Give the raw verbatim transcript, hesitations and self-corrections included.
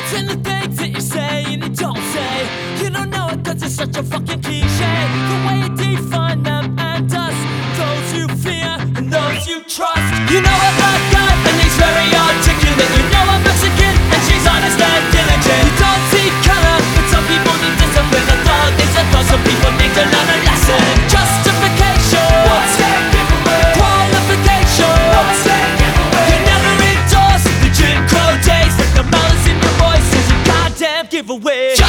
And the things that you say and you don't say, you don't know it cause it's such a fucking cliche. The way you define them and us, those you fear and those you trust. You know a bad guy and he's very articulate. You know a Mexican and she's honest and diligent. You don't see color, but some people need discipline. A dog is a dog, some people need to learn a lesson. Justification, what's that giveaway? Qualification, what's that giveaway? You never endorse the Jim Crow days, like the malice in your voice is a goddamn giveaway.